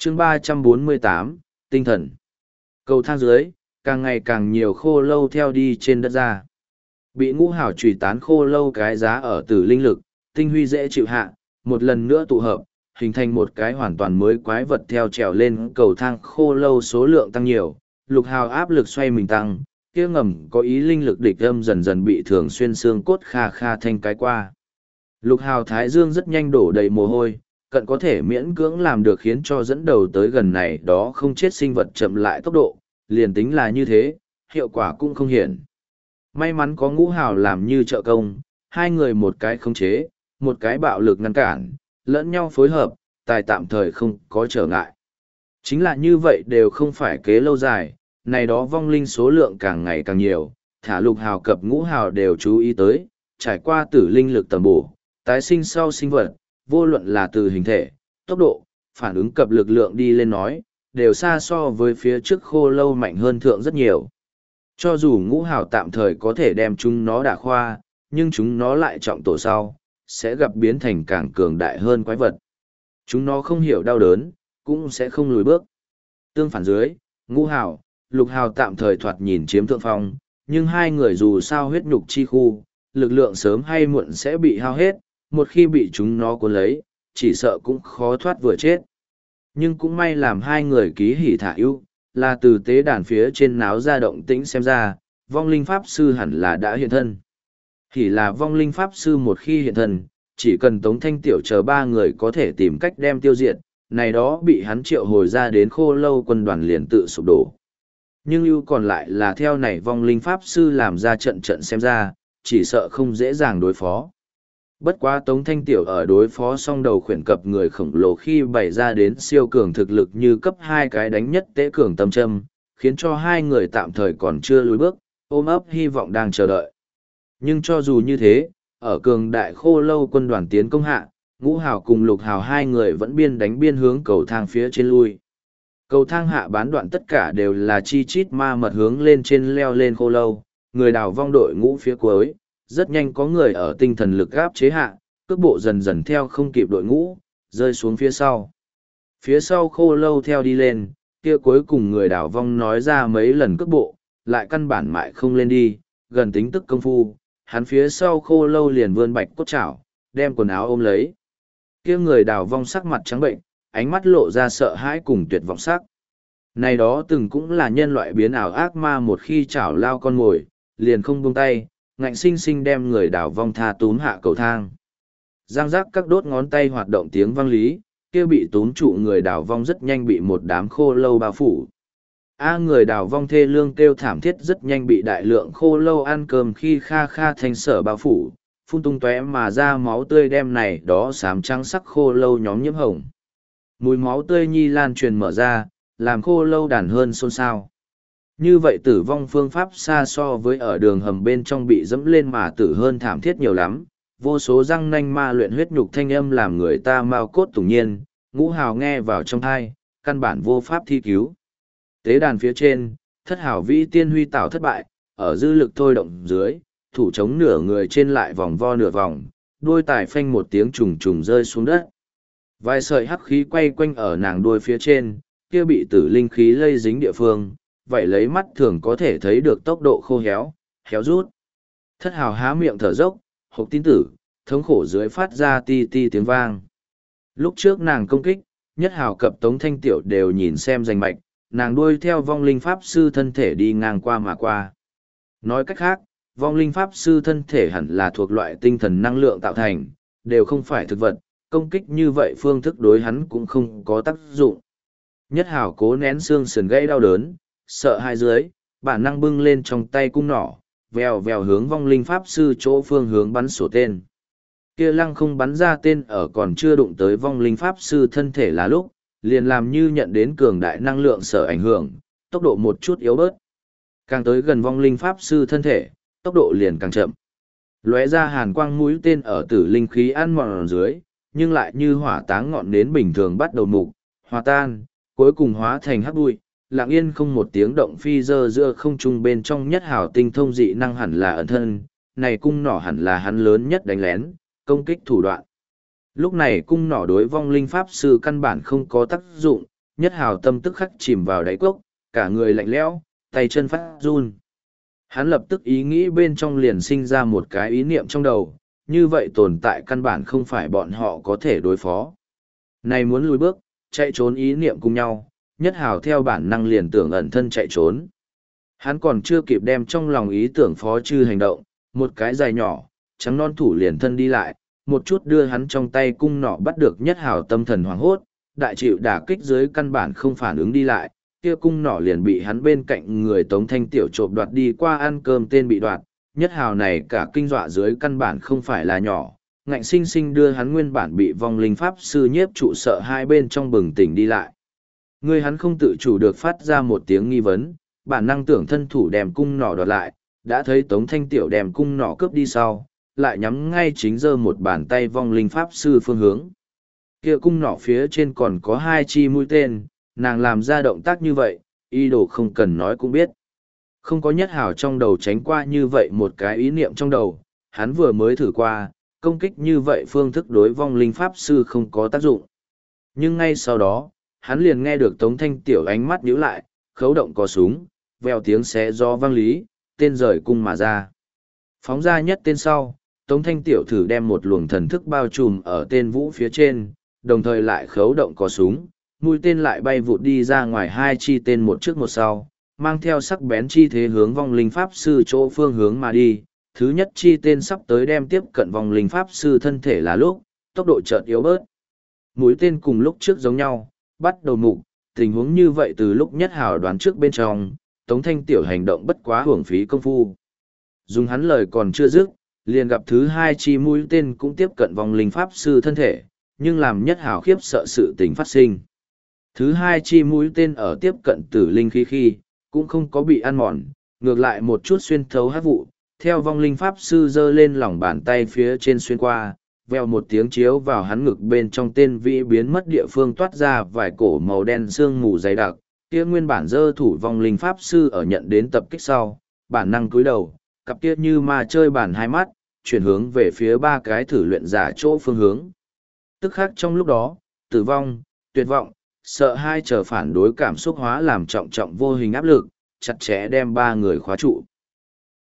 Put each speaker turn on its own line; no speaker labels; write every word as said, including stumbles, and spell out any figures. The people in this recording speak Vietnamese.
chương ba trăm bốn mươi tám, tinh thần. Cầu thang dưới, càng ngày càng nhiều khô lâu theo đi trên đất ra. Bị ngũ hảo trùy tán khô lâu cái giá ở tử linh lực, tinh huy dễ chịu hạ, một lần nữa tụ hợp, hình thành một cái hoàn toàn mới quái vật theo trèo lên cầu thang khô lâu số lượng tăng nhiều, lục hào áp lực xoay mình tăng, kia ngầm có ý linh lực địch âm dần dần bị thường xuyên xương cốt kha kha thanh cái qua. Lục hào thái dương rất nhanh đổ đầy mồ hôi, cận có thể miễn cưỡng làm được khiến cho dẫn đầu tới gần này đó không chết sinh vật chậm lại tốc độ, liền tính là như thế, hiệu quả cũng không hiển. May mắn có ngũ hào làm như trợ công, hai người một cái khống chế, một cái bạo lực ngăn cản, lẫn nhau phối hợp, tài tạm thời không có trở ngại. Chính là như vậy đều không phải kế lâu dài, này đó vong linh số lượng càng ngày càng nhiều, thả lục hào cập ngũ hào đều chú ý tới, trải qua tử linh lực tầm bổ, tái sinh sau sinh vật, vô luận là từ hình thể, tốc độ, phản ứng cập lực lượng đi lên nói, đều xa so với phía trước khô lâu mạnh hơn thượng rất nhiều. Cho dù ngũ hào tạm thời có thể đem chúng nó đả khoa, nhưng chúng nó lại trọng tổ sau, sẽ gặp biến thành càng cường đại hơn quái vật. Chúng nó không hiểu đau đớn, cũng sẽ không lùi bước. Tương phản dưới, ngũ hào, lục hào tạm thời thoạt nhìn chiếm thượng phong, nhưng hai người dù sao huyết nhục chi khu, lực lượng sớm hay muộn sẽ bị hao hết, một khi bị chúng nó cuốn lấy, chỉ sợ cũng khó thoát vừa chết. Nhưng cũng may làm hai người ký hỉ thả ưu, là từ tế đàn phía trên náo ra động tĩnh xem ra, vong linh pháp sư hẳn là đã hiện thân. Hỉ là vong linh pháp sư một khi hiện thân, chỉ cần Tống Thanh Tiểu chờ ba người có thể tìm cách đem tiêu diệt, này đó bị hắn triệu hồi ra đến khô lâu quân đoàn liền tự sụp đổ. Nhưng ưu còn lại là theo này vong linh pháp sư làm ra trận trận xem ra, chỉ sợ không dễ dàng đối phó. Bất quá Tống Thanh Tiểu ở đối phó song đầu khuyển cập người khổng lồ khi bày ra đến siêu cường thực lực như cấp hai cái đánh nhất tế cường tâm châm, khiến cho hai người tạm thời còn chưa lùi bước, ôm ấp hy vọng đang chờ đợi. Nhưng cho dù như thế, ở cường đại khô lâu quân đoàn tiến công hạ, ngũ hào cùng lục hào hai người vẫn biên đánh biên hướng cầu thang phía trên lui. Cầu thang hạ bán đoạn tất cả đều là chi chít ma mật hướng lên trên leo lên khô lâu, người đào vong đội ngũ phía cuối, rất nhanh có người ở tinh thần lực áp chế hạ, cước bộ dần dần theo không kịp đội ngũ, rơi xuống phía sau. Phía sau khô lâu theo đi lên, kia cuối cùng người đào vong nói ra mấy lần cước bộ, lại căn bản mại không lên đi, gần tính tức công phu, hắn phía sau khô lâu liền vươn bạch cốt chảo, đem quần áo ôm lấy. Kia người đào vong sắc mặt trắng bệnh, ánh mắt lộ ra sợ hãi cùng tuyệt vọng sắc. Này đó từng cũng là nhân loại biến ảo ác ma một khi chảo lao con mồi, liền không buông tay, ngạnh sinh sinh đem người đào vong tha túm hạ cầu thang. Giang giác các đốt ngón tay hoạt động tiếng vang lý, kia bị túm trụ người đào vong rất nhanh bị một đám khô lâu bao phủ. A người đào vong thê lương kêu thảm thiết rất nhanh bị đại lượng khô lâu ăn cơm khi kha kha thành sở bao phủ, phun tung tóe mà ra máu tươi đem này đó xám trắng sắc khô lâu nhóm nhiễm hồng. Mùi máu tươi nhi lan truyền mở ra, làm khô lâu đàn hơn xôn xao. Như vậy tử vong phương pháp xa so với ở đường hầm bên trong bị dẫm lên mà tử hơn thảm thiết nhiều lắm, vô số răng nanh ma luyện huyết nhục thanh âm làm người ta mau cốt tủng nhiên, ngũ hào nghe vào trong thai, căn bản vô pháp thi cứu. Tế đàn phía trên, thất hào vĩ tiên huy tảo thất bại, ở dư lực thôi động dưới, thủ chống nửa người trên lại vòng vo nửa vòng, đuôi tài phanh một tiếng trùng trùng rơi xuống đất. Vài sợi hắc khí quay quanh ở nàng đuôi phía trên, kia bị tử linh khí lây dính địa phương, vậy lấy mắt thường có thể thấy được tốc độ khô héo, héo rút. Thất hào há miệng thở dốc, hộc tín tử, thống khổ dưới phát ra ti ti tiếng vang. Lúc trước nàng công kích, nhất hào cập Tống Thanh Tiểu đều nhìn xem danh mạch, nàng đuôi theo vong linh pháp sư thân thể đi ngang qua mà qua. Nói cách khác, vong linh pháp sư thân thể hẳn là thuộc loại tinh thần năng lượng tạo thành, đều không phải thực vật, công kích như vậy phương thức đối hắn cũng không có tác dụng. Nhất hào cố nén xương sườn gãy đau đớn, sợ hai dưới, bản năng bưng lên trong tay cung nỏ, vèo vèo hướng vong linh pháp sư chỗ phương hướng bắn sổ tên. Kia lăng không bắn ra tên ở còn chưa đụng tới vong linh pháp sư thân thể là lúc, liền làm như nhận đến cường đại năng lượng sở ảnh hưởng, tốc độ một chút yếu bớt. Càng tới gần vong linh pháp sư thân thể, tốc độ liền càng chậm. Lóe ra hàn quang mũi tên ở tử linh khí ăn mòn dưới, nhưng lại như hỏa táng ngọn nến bình thường bắt đầu mục, hòa tan, cuối cùng hóa thành hắc bụi, lặng yên không một tiếng động phi dơ giữa không trung bên trong nhất hào tinh thông dị năng hẳn là ẩn thân, này cung nỏ hẳn là hắn lớn nhất đánh lén, công kích thủ đoạn. Lúc này cung nỏ đối vong linh pháp sư căn bản không có tác dụng, Nhất Hào tâm tức khắc chìm vào đáy cốc, cả người lạnh lẽo, tay chân phát run. Hắn lập tức ý nghĩ bên trong liền sinh ra một cái ý niệm trong đầu, như vậy tồn tại căn bản không phải bọn họ có thể đối phó. Này muốn lùi bước, chạy trốn ý niệm cùng nhau, Nhất Hào theo bản năng liền tưởng ẩn thân chạy trốn. Hắn còn chưa kịp đem trong lòng ý tưởng phó chư hành động, một cái dài nhỏ, trắng non thủ liền thân đi lại, một chút đưa hắn trong tay cung nỏ bắt được Nhất Hào tâm thần hoảng hốt, đại chịu đả kích dưới căn bản không phản ứng đi lại, kia cung nỏ liền bị hắn bên cạnh người Tống Thanh Tiểu trộm đoạt đi qua ăn cơm tên bị đoạt, Nhất Hào này cả kinh dọa dưới căn bản không phải là nhỏ, ngạnh sinh sinh đưa hắn nguyên bản bị vong linh pháp sư nhiếp trụ sợ hai bên trong bừng tỉnh đi lại. Người hắn không tự chủ được phát ra một tiếng nghi vấn, bản năng tưởng thân thủ đem cung nỏ đoạt lại, đã thấy Tống Thanh Tiểu đem cung nỏ cướp đi sau, lại nhắm ngay chính giơ một bàn tay vong linh pháp sư phương hướng. Kia cung nỏ phía trên còn có hai chi mũi tên, nàng làm ra động tác như vậy, y đồ không cần nói cũng biết. Không có Nhất Hào trong đầu tránh qua như vậy một cái ý niệm trong đầu, hắn vừa mới thử qua, công kích như vậy phương thức đối vong linh pháp sư không có tác dụng. Nhưng ngay sau đó, hắn liền nghe được Tống Thanh Tiểu ánh mắt nhíu lại, khấu động có súng, vèo tiếng xé gió vang lý, tên rời cung mà ra. Phóng ra nhất tên sau, Tống Thanh Tiểu thử đem một luồng thần thức bao trùm ở tên vũ phía trên, đồng thời lại khấu động có súng, mũi tên lại bay vụt đi ra ngoài hai chi tên một trước một sau, mang theo sắc bén chi thế hướng vong linh pháp sư chỗ phương hướng mà đi. Thứ nhất chi tên sắp tới đem tiếp cận vong linh pháp sư thân thể là lúc, tốc độ chợt yếu bớt. Mũi tên cùng lúc trước giống nhau, bắt đầu mục, tình huống như vậy từ lúc Nhất Hào đoán trước bên trong, Tống Thanh Tiểu hành động bất quá hưởng phí công phu. Dùng hắn lời còn chưa dứt, liền gặp thứ hai chi mũi tên cũng tiếp cận vong linh pháp sư thân thể, nhưng làm Nhất Hào khiếp sợ sự tình phát sinh. Thứ hai chi mũi tên ở tiếp cận tử linh khí khi, cũng không có bị ăn mòn, ngược lại một chút xuyên thấu hát vụ, theo vong linh pháp sư giơ lên lòng bàn tay phía trên xuyên qua, veo một tiếng chiếu vào hắn ngực bên trong tên vĩ biến mất địa phương toát ra vài cổ màu đen sương mù dày đặc, kia nguyên bản giơ thủ vong linh pháp sư ở nhận đến tập kích sau, bản năng cúi đầu, cặp kia như ma chơi bản hai mắt, chuyển hướng về phía ba cái thử luyện giả chỗ phương hướng. Tức khắc trong lúc đó, tử vong, tuyệt vọng, sợ hai chờ phản đối cảm xúc hóa làm trọng trọng vô hình áp lực, chặt chẽ đem ba người khóa trụ.